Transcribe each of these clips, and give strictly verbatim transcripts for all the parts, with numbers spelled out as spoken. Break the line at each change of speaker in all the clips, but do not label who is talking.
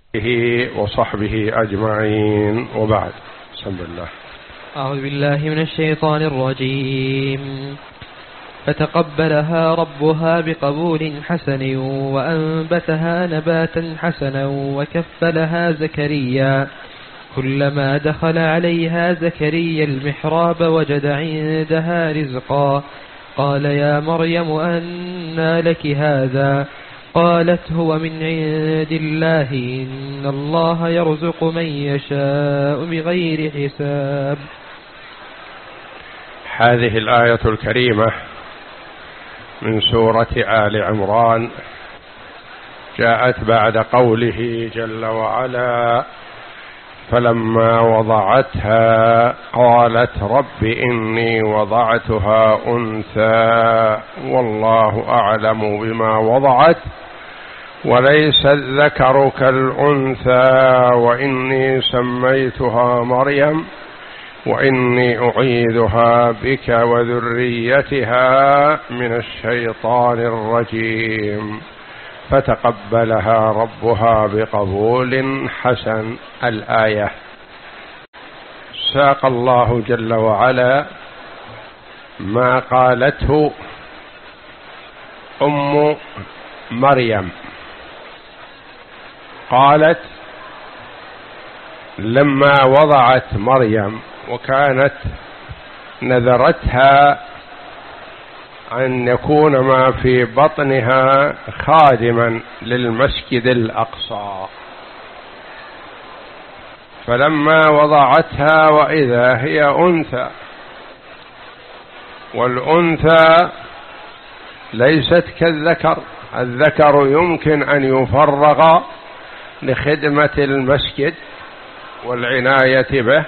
وصحبه أجمعين، وبعد. بسم الله.
أعوذ بالله من الشيطان الرجيم. فتقبلها ربها بقبول حسن وأنبتها نباتا حسنا وكفلها زكريا. كلما دخل عليها زكريا المحراب وجد عندها رزقا قال يا مريم أنى لك هذا؟ قالت هو من عند الله إن الله يرزق من يشاء بغير حساب.
هذه الآية الكريمة من سورة آل عمران جاءت بعد قوله جل وعلا: فلما وضعتها قالت رب إني وضعتها أنثى والله أعلم بما وضعت وليس الذكر كالأنثى وإني سميتها مريم وإني أعيذها بك وذريتها من الشيطان الرجيم. فتقبلها ربها بقبول حسن. الآية. ساق الله جل وعلا ما قالته أم مريم. قالت لما وضعت مريم وكانت نذرتها أن يكون ما في بطنها خادما للمسجد الأقصى، فلما وضعتها وإذا هي أنثى، والأنثى ليست كالذكر. الذكر يمكن أن يفرغ لخدمة المسجد والعناية به،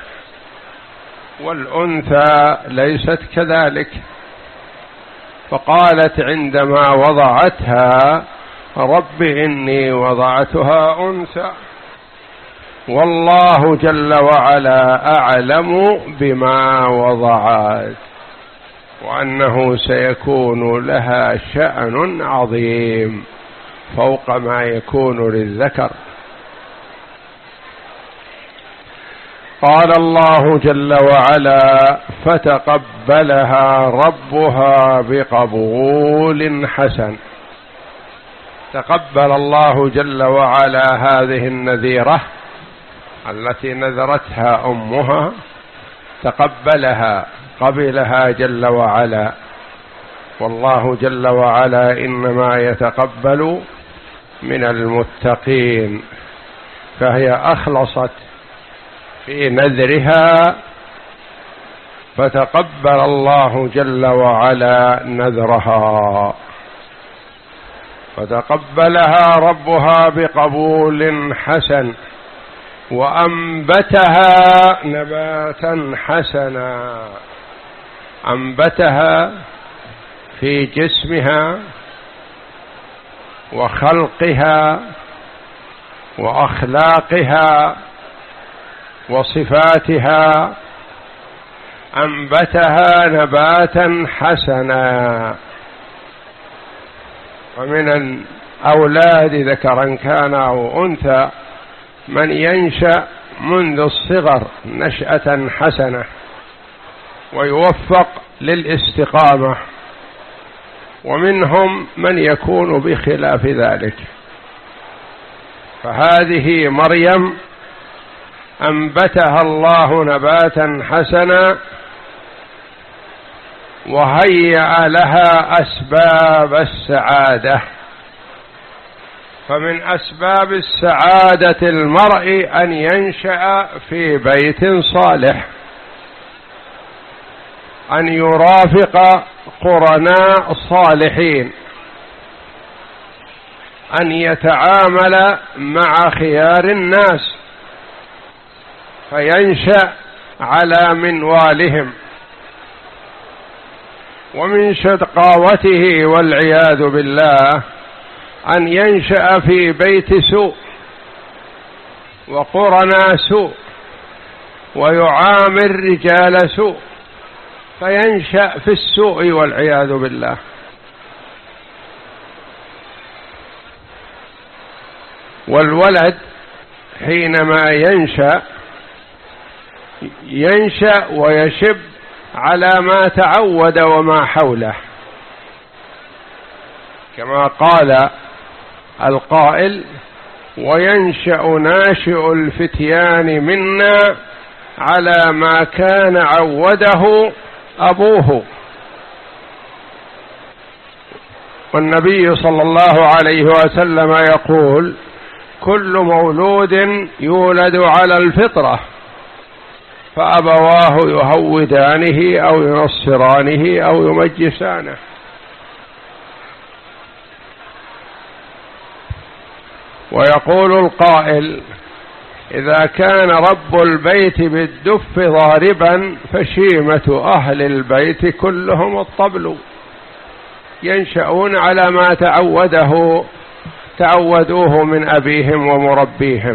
والأنثى ليست كذلك. فقالت عندما وضعتها رب إني وضعتها أنثى والله جل وعلا أعلم بما وضعت وأنه سيكون لها شأن عظيم فوق ما يكون للذكر. قال الله جل وعلا: فتقبلها ربها بقبول حسن. تقبل الله جل وعلا هذه النذيرة التي نذرتها أمها، تقبلها، قبلها جل وعلا. والله جل وعلا إنما يتقبل من المتقين، فهي أخلصت في نذرها فتقبل الله جل وعلا نذرها. فتقبلها ربها بقبول حسن وأنبتها نباتا حسنا. أنبتها في جسمها وخلقها وأخلاقها وصفاتها، أنبتها نباتا حسنا. ومن الأولاد ذكرا كان أو أنثى من ينشأ منذ الصغر نشأة حسنة ويوفق للاستقامة، ومنهم من يكون بخلاف ذلك. فهذه مريم أنبتها الله نباتا حسنا وهيأ لها أسباب السعادة. فمن أسباب السعادة المرء أن ينشأ في بيت صالح، أن يرافق قرناء صالحين، أن يتعامل مع خيار الناس فينشأ على منوالهم. ومن شقاوته والعياذ بالله أن ينشأ في بيت سوء وقرناء سوء ويعامل رجال سوء فينشأ في السوء والعياذ بالله. والولد حينما ينشأ ينشأ ويشب على ما تعود وما حوله، كما قال القائل: وينشأ ناشئ الفتيان منا على ما كان عوده أبوه. والنبي صلى الله عليه وسلم يقول: كل مولود يولد على الفطرة فأبواه يهودانه أو ينصرانه أو يمجسانه. ويقول القائل: إذا كان رب البيت بالدف ضاربا فشيمة أهل البيت كلهم الطبل. ينشأون على ما تعوده تعودوه من أبيهم ومربيهم.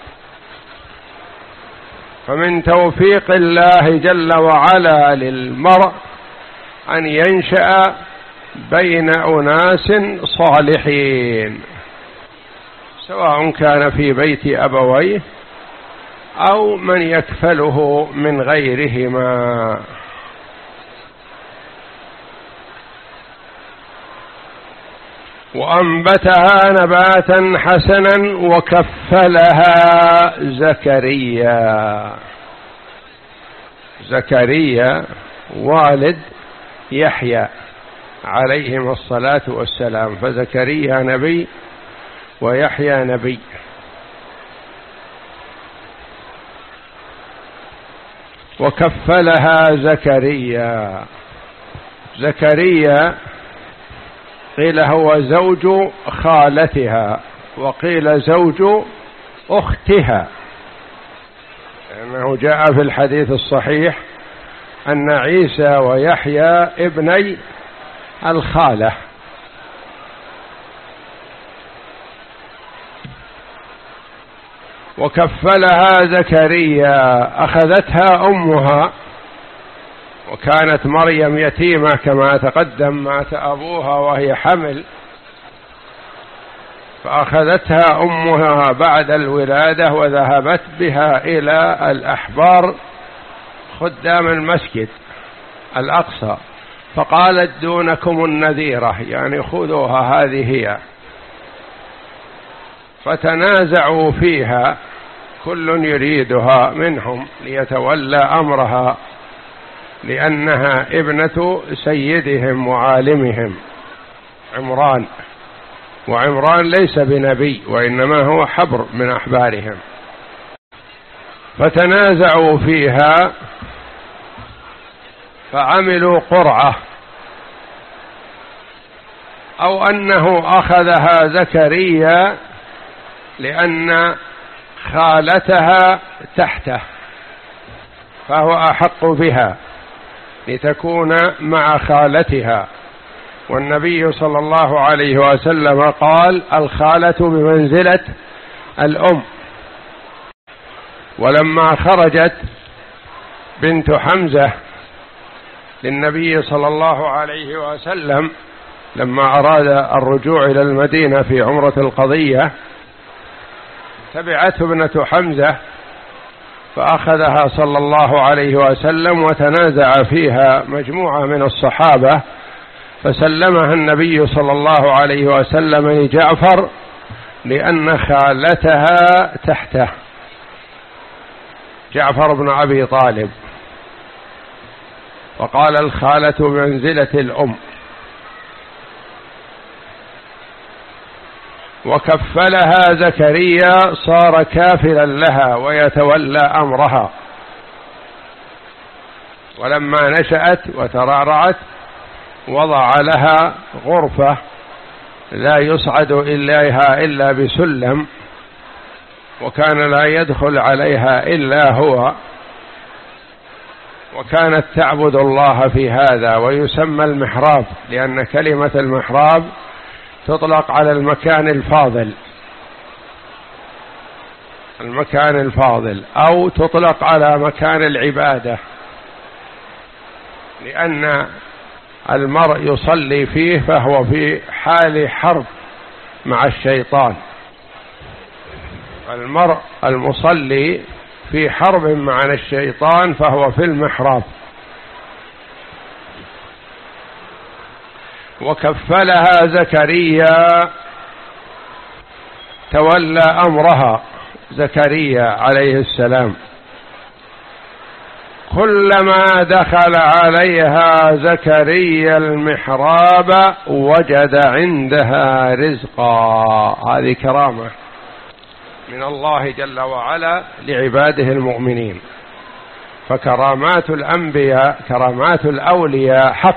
فمن توفيق الله جل وعلا للمرء أن ينشأ بين أناس صالحين، سواء كان في بيت أبويه أو من يكفله من غيرهما. وأنبتها نباتا حسنا وكفلها زكريا. زكريا والد يحيى عليهم الصلاة والسلام، فزكريا نبي ويحيى نبي. وكفلها زكريا. زكريا قيل هو زوج خالتها، وقيل زوج أختها، لأنه جاء في الحديث الصحيح أن عيسى ويحيى ابني الخالة. وكفلها زكريا، أخذتها أمها، وكانت مريم يتيمة كما تقدم، مات أبوها وهي حمل، فأخذتها أمها بعد الولادة وذهبت بها إلى الأحبار خدام المسجد الأقصى، فقالت: دونكم النذيرة، يعني خذوها هذه هي. فتنازعوا فيها، كل يريدها منهم ليتولى أمرها، لأنها ابنة سيدهم وعالمهم عمران، وعمران ليس بنبي وإنما هو حبر من أحبارهم. فتنازعوا فيها فعملوا قرعة، أو أنه أخذها زكريا لأن خالتها تحته فهو أحق بها لتكون مع خالتها. والنبي صلى الله عليه وسلم قال: الخالة بمنزلة الأم. ولما خرجت بنت حمزة للنبي صلى الله عليه وسلم لما أراد الرجوع إلى المدينة في عمرة القضية، تبعته ابنة حمزة فأخذها صلى الله عليه وسلم وتنازع فيها مجموعة من الصحابة، فسلمها النبي صلى الله عليه وسلم لجعفر لأن خالتها تحته، جعفر بن أبي طالب، وقال: الخالة بمنزلة الأم. وكفلها زكريا، صار كافلا لها ويتولى أمرها. ولما نشأت وترعرعت وضع لها غرفة لا يصعد إليها إلا بسلم، وكان لا يدخل عليها إلا هو، وكانت تعبد الله في هذا، ويسمى المحراب، لأن كلمة المحراب تطلق على المكان الفاضل، المكان الفاضل، أو تطلق على مكان العبادة، لأن المرء يصلي فيه فهو في حال حرب مع الشيطان، المرء المصلي في حرب مع الشيطان فهو في المحراب. وكفلها زكريا، تولى أمرها زكريا عليه السلام. كلما دخل عليها زكريا المحراب وجد عندها رزقا. هذه كرامة من الله جل وعلا لعباده المؤمنين. فكرامات الأنبياء، كرامات الأولياء حق،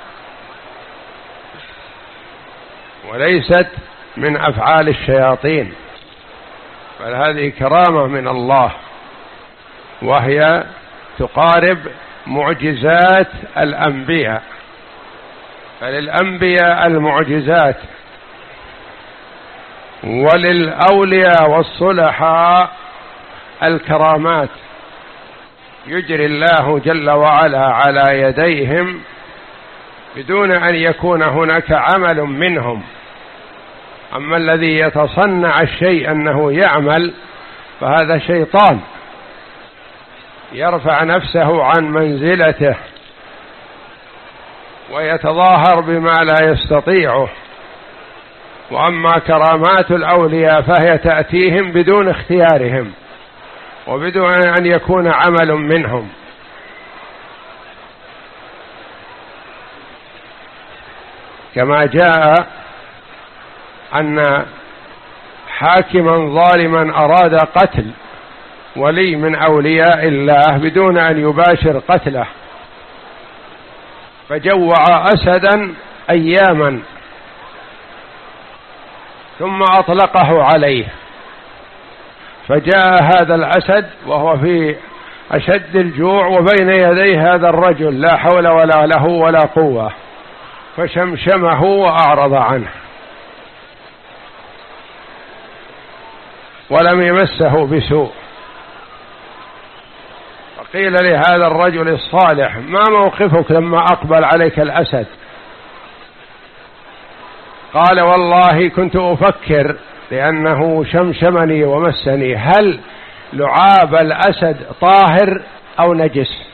وليست من أفعال الشياطين، بل هذه كرامة من الله، وهي تقارب معجزات الأنبياء. فللأنبياء المعجزات، وللأولياء والصلحاء الكرامات يجري الله جل وعلا على يديهم بدون أن يكون هناك عمل منهم. أما الذي يتصنع الشيء أنه يعمل فهذا شيطان يرفع نفسه عن منزلته ويتظاهر بما لا يستطيعه. وأما كرامات الأولياء فهي تأتيهم بدون اختيارهم وبدون أن يكون عمل منهم. كما جاء أن حاكما ظالما أراد قتل ولي من أولياء الله بدون أن يباشر قتله، فجوع أسدا أياما ثم أطلقه عليه، فجاء هذا الأسد وهو في أشد الجوع وبين يدي هذا الرجل لا حول ولا له ولا قوة، فشمشمه وأعرض عنه ولم يمسه بسوء. فقيل لهذا الرجل الصالح: ما موقفك لما أقبل عليك الأسد؟ قال: والله كنت أفكر لأنه شمشمني ومسني، هل لعاب الأسد طاهر أو نجس؟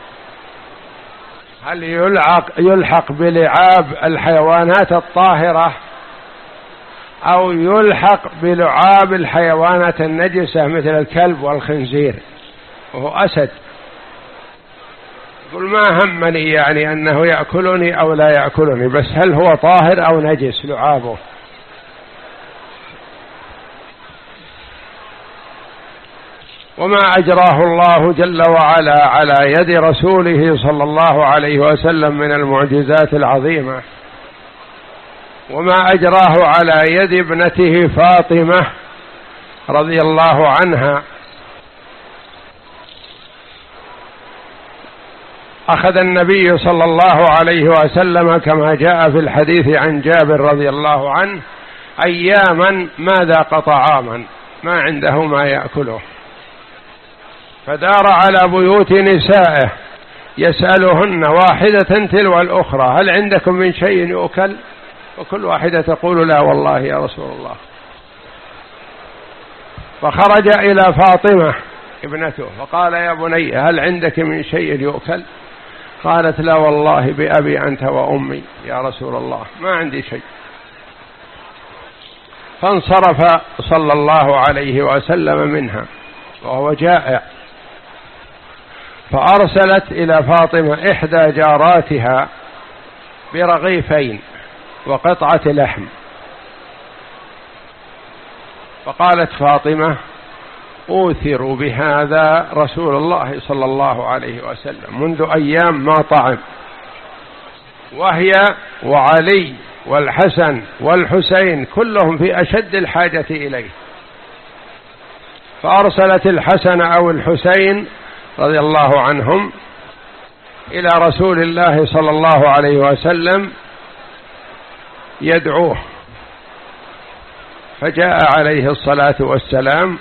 هل يلحق, يلحق بلعاب الحيوانات الطاهرة أو يلحق بلعاب الحيوانات النجسة مثل الكلب والخنزير؟ وهو أسد. يقول: ما همني يعني أنه يأكلني أو لا يأكلني، بس هل هو طاهر أو نجس لعابه؟ وما أجراه الله جل وعلا على يد رسوله صلى الله عليه وسلم من المعجزات العظيمة، وما أجراه على يد ابنته فاطمة رضي الله عنها. أخذ النبي صلى الله عليه وسلم كما جاء في الحديث عن جابر رضي الله عنه أياما ما ذاق طعاما، ما عنده ما يأكله، فدار على بيوت نسائه يسألهن واحدة تلو الأخرى: هل عندكم من شيء يؤكل؟ وكل واحدة تقول: لا والله يا رسول الله. فخرج إلى فاطمة ابنته فقال: يا بني هل عندك من شيء يؤكل؟ قالت: لا والله بأبي أنت وأمي يا رسول الله، ما عندي شيء. فانصرف صلى الله عليه وسلم منها وهو جائع، فأرسلت إلى فاطمة إحدى جاراتها برغيفين وقطعة لحم، فقالت فاطمة: أوثر بهذا رسول الله صلى الله عليه وسلم، منذ أيام ما طعم، وهي وعلي والحسن والحسين كلهم في أشد الحاجة إليه. فأرسلت الحسن أو الحسين رضي الله عنهم إلى رسول الله صلى الله عليه وسلم يدعوه، فجاء عليه الصلاة والسلام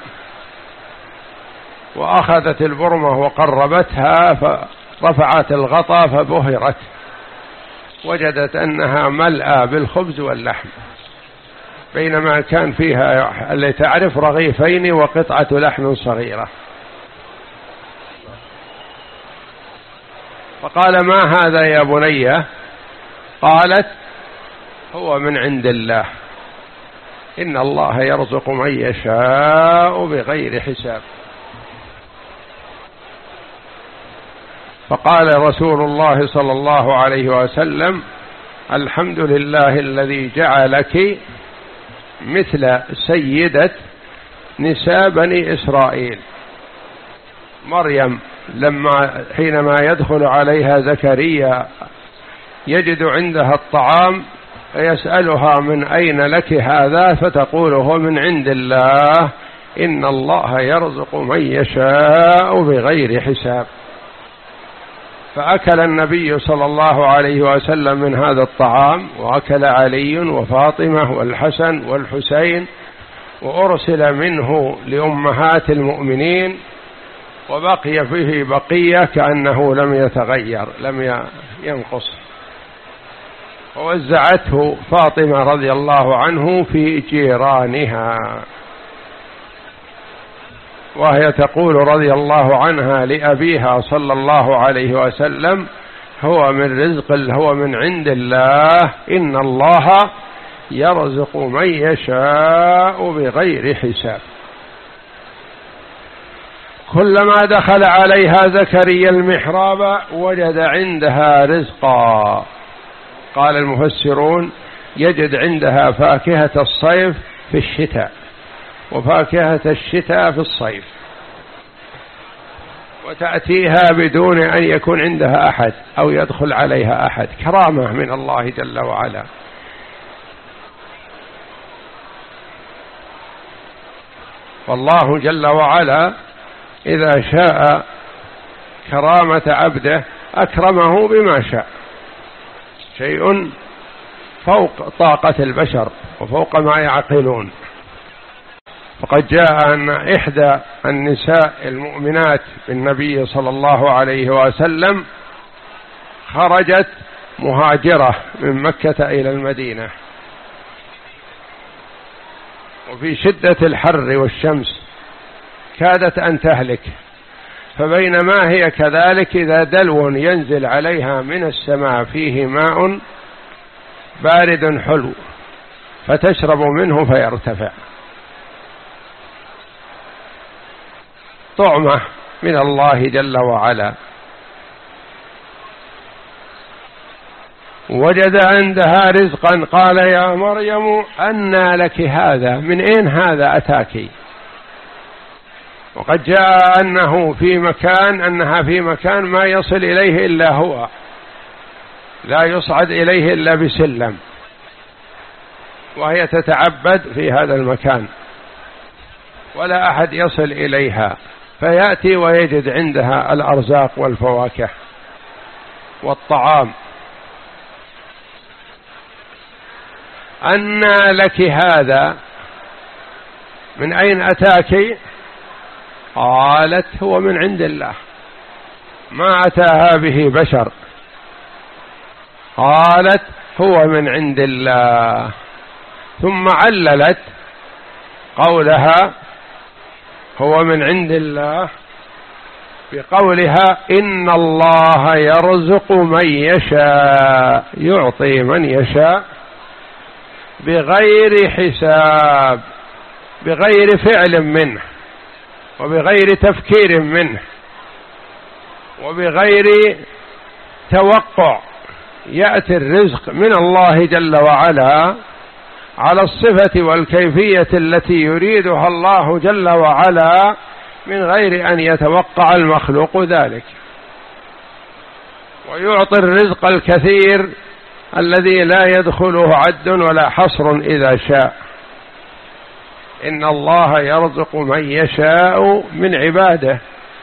وأخذت البرمة وقربتها فرفعت الغطاء فبهرت، وجدت أنها ملأى بالخبز واللحم، بينما كان فيها اللي تعرف رغيفين وقطعة لحم صغيرة. فقال: ما هذا يا بني؟ قالت: هو من عند الله، إن الله يرزق من يشاء بغير حساب. فقال رسول الله صلى الله عليه وسلم: الحمد لله الذي جعلك مثل سيدة نساء بني إسرائيل. مريم لما حينما يدخل عليها زكريا يجد عندها الطعام فيسألها: من أين لك هذا؟ فتقول: هو من عند الله، إن الله يرزق من يشاء بغير حساب. فأكل النبي صلى الله عليه وسلم من هذا الطعام، وأكل علي وفاطمة والحسن والحسين، وأرسل منه لأمهات المؤمنين، وبقي فيه بقية كأنه لم يتغير، لم ينقص. ووزعته فاطمة رضي الله عنه في جيرانها، وهي تقول رضي الله عنها لأبيها صلى الله عليه وسلم: هو من رزق هو من عند الله، إن الله يرزق من يشاء بغير حساب. كلما دخل عليها زكريا المحراب وجد عندها رزقا. قال المفسرون: يجد عندها فاكهة الصيف في الشتاء، وفاكهة الشتاء في الصيف، وتأتيها بدون أن يكون عندها أحد أو يدخل عليها أحد، كرامة من الله جل وعلا. والله جل وعلا إذا شاء كرامة عبده أكرمه بما شاء، شيء فوق طاقة البشر وفوق ما يعقلون. فقد جاء أن إحدى النساء المؤمنات بالنبي صلى الله عليه وسلم خرجت مهاجرة من مكة إلى المدينة، وفي شدة الحر والشمس كادت أن تهلك، فبينما هي كذلك إذا دلو ينزل عليها من السماء فيه ماء بارد حلو فتشرب منه فيرتفع، طعمة من الله جل وعلا. وجد عندها رزقا، قال: يا مريم أنى لك هذا؟ من أين هذا أتاك؟ وقد جاء أنه في مكان أنها في مكان ما يصل إليه إلا هو، لا يصعد إليه إلا بسلم، وهي تتعبد في هذا المكان ولا أحد يصل إليها، فيأتي ويجد عندها الأرزاق والفواكه والطعام. أنى لك هذا؟ من أين أتاك؟ قالت: هو من عند الله، ما أتاها به بشر. قالت: هو من عند الله. ثم عللت قولها هو من عند الله بقولها: إن الله يرزق من يشاء، يعطي من يشاء بغير حساب، بغير فعل منه، وبغير تفكير منه، وبغير توقع. يأتي الرزق من الله جل وعلا على الصفة والكيفية التي يريدها الله جل وعلا من غير أن يتوقع المخلوق ذلك، ويعطي الرزق الكثير الذي لا يدخله عد ولا حصر إذا شاء. إن الله يرزق من يشاء من عباده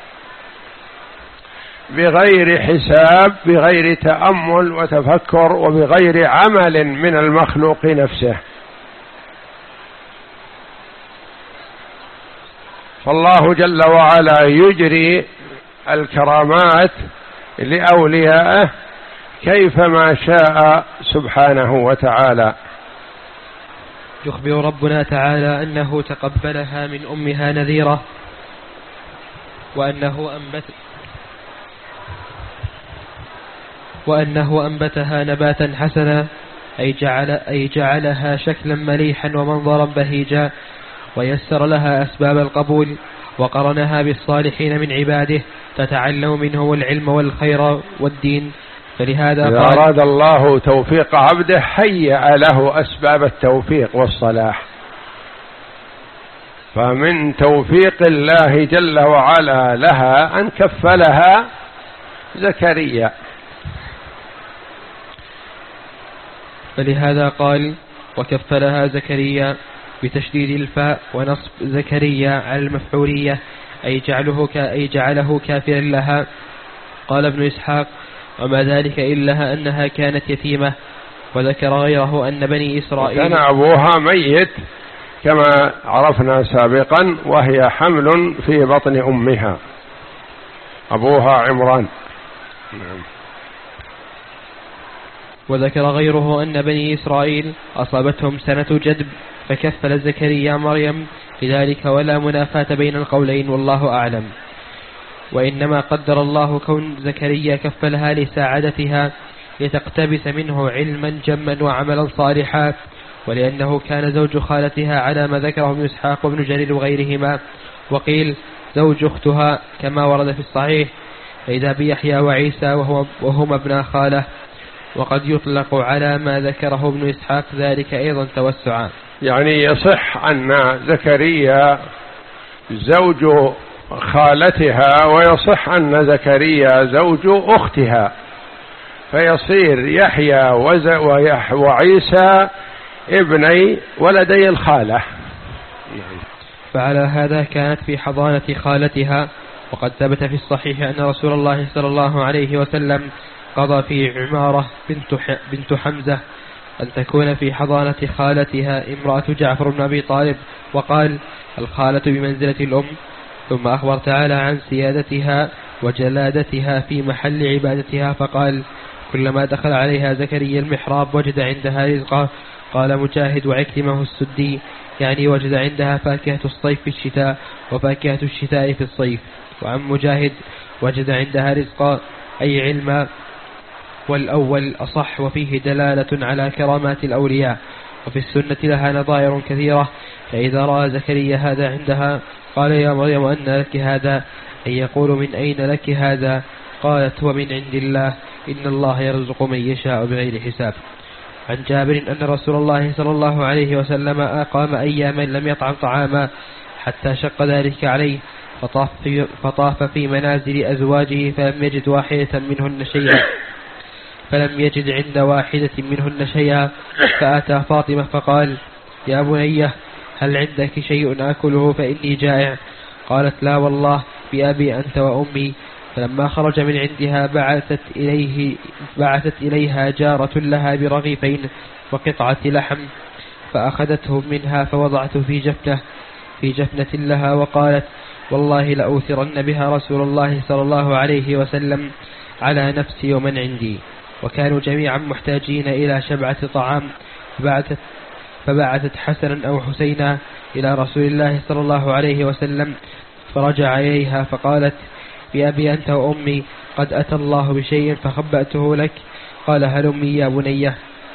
بغير حساب، بغير تأمل وتفكر، وبغير عمل من المخلوق نفسه. فالله جل وعلا يجري الكرامات لأوليائه كيفما شاء سبحانه وتعالى.
يخبر ربنا تعالى أنه تقبلها من أمها نذيرة، وأنه أنبت وأنه أنبتها نباتا حسنا، أي, جعل أي جعلها شكلا مليحا ومنظرا بهيجا، ويسر لها أسباب القبول، وقرنها بالصالحين من عباده تتعلم منهم العلم والخير والدين. فلهذا
إذا
قال
أراد الله توفيق عبده هيأ له أسباب التوفيق والصلاح. فمن توفيق الله جل وعلا لها أن كفلها زكريا.
فلهذا قال وكفلها زكريا بتشديد الفاء ونصب زكريا على المفعولية، أي جعله, أي جعله كافلا لها. قال ابن إسحاق وما ذلك إلا أنها كانت يتيمة. وذكر غيره أن بني إسرائيل
كان أبوها ميت كما عرفنا سابقا، وهي حمل في بطن أمها، أبوها عمران. نعم.
وذكر غيره أن بني إسرائيل أصابتهم سنة جدب فكفل زكريا مريم لذلك، ولا منافاة بين القولين والله أعلم. وإنما قدر الله كون زكريا كفلها لساعدتها لتقتبس منه علما جما وعملا صالحا، ولأنه كان زوج خالتها على ما ذكره ابن إسحاق وابن جرير وغيرهما، وقيل زوج أختها كما ورد في الصحيح، فإذا بيحيى وعيسى وهو وهما ابن خاله. وقد يطلق على ما ذكره ابن إسحاق ذلك أيضا توسعا.
يعني يصح أن زكريا زوج خالتها، ويصح أن زكريا زوج أختها، فيصير يحيى وعيسى ابني ولدي الخالة.
فعلى هذا كانت في حضانة خالتها. وقد ثبت في الصحيح أن رسول الله صلى الله عليه وسلم قضى في عمارة بنت, بنت حمزة أن تكون في حضانة خالتها امرأة جعفر بن أبي طالب، وقال الخالة بمنزلة الأم. ثم أخبر تعالى عن سيادتها وجلادتها في محل عبادتها، فقال كلما دخل عليها زكريا المحراب وجد عندها رزقا. قال مجاهد وعكرمة السدي يعني وجد عندها فاكهة الصيف في الشتاء وفاكهة الشتاء في الصيف. وعن مجاهد وجد عندها رزقا أي علما، والأول أصح وفيه دلالة على كرامات الأولياء. وفي السنة لها نظائر كثيرة، فإذا رأى زكريا هذا عندها قال يا مريم أن لك هذا، أن يقول من أين لك هذا؟ قالت هو من عند الله إن الله يرزق من يشاء بغير حساب. عن جابر أن رسول الله صلى الله عليه وسلم أقام أياما لم يطعم طعاما حتى شق ذلك عليه، فطاف في, فطاف في منازل أزواجه فلم يجد واحدة منهن شيئا فلم يجد عند واحدة منهن شيئا فأتى فاطمة فقال يا بنية هل عندك شيء آكله فإني جائع؟ قالت لا والله بأبي أنت وأمي. فلما خرج من عندها بعثت إليه بعثت إليها جارة لها برغيفين وقطعة لحم، فأخذته منها فوضعته في جفنة في جفنة لها، وقالت والله لأوثرن بها رسول الله صلى الله عليه وسلم على نفسي ومن عندي. وكانوا جميعا محتاجين إلى شبعة طعام، فبعثت, فبعثت حسنا أو حسينا إلى رسول الله صلى الله عليه وسلم، فرجع إليها فقالت بأبي أنت وأمي قد أتى الله بشيء فخبأته لك. قال هلمي يا بنية.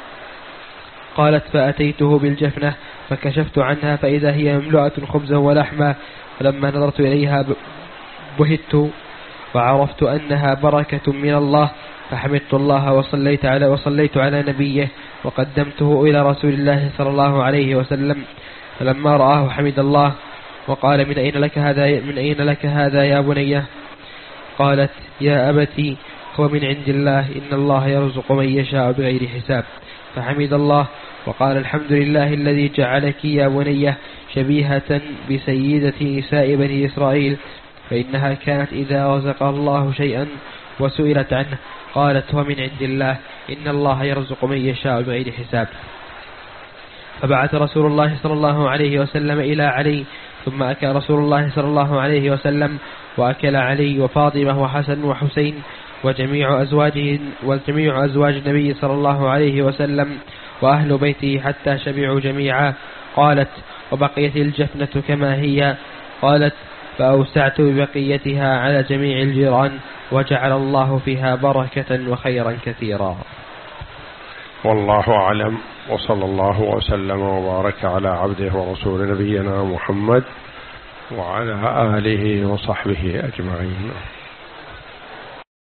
قالت فأتيته بالجفنة فكشفت عنها فإذا هي مملوءة خبزا ولحما، فلما نظرت إليها بهت وعرفت أنها بركة من الله، فحمدت الله وصليت على وصليت على نبيه وقدمته إلى رسول الله صلى الله عليه وسلم. فلما رآه حمد الله وقال من أين لك هذا من أين لك هذا يا بنية؟ قالت يا أبتي هو من عند الله إن الله يرزق من يشاء بغير حساب. فحمد الله وقال الحمد لله الذي جعلك يا بنية شبيهة بسيدة نساء بني إسرائيل، فإنها كانت إذا رزق الله شيئا وسئلت عنه قالت هو من عند الله إن الله يرزق من يشاء بغير حساب. فبعث رسول الله صلى الله عليه وسلم إلى علي، ثم أكل رسول الله صلى الله عليه وسلم وأكل علي وفاطمة وحسن وحسين وجميع أزواجه وجميع أزواج النبي صلى الله عليه وسلم وأهل بيته حتى شبعوا جميعا. قالت: وبقيت الجفنة كما هي. قالت: فأوسعت ببقيتها على جميع الجيران، وجعل الله فيها بركة وخيرا كثيرا.
والله أعلم، وصلى الله وسلم وبارك على عبده ورسول نبينا محمد وعلى آله وصحبه أجمعين.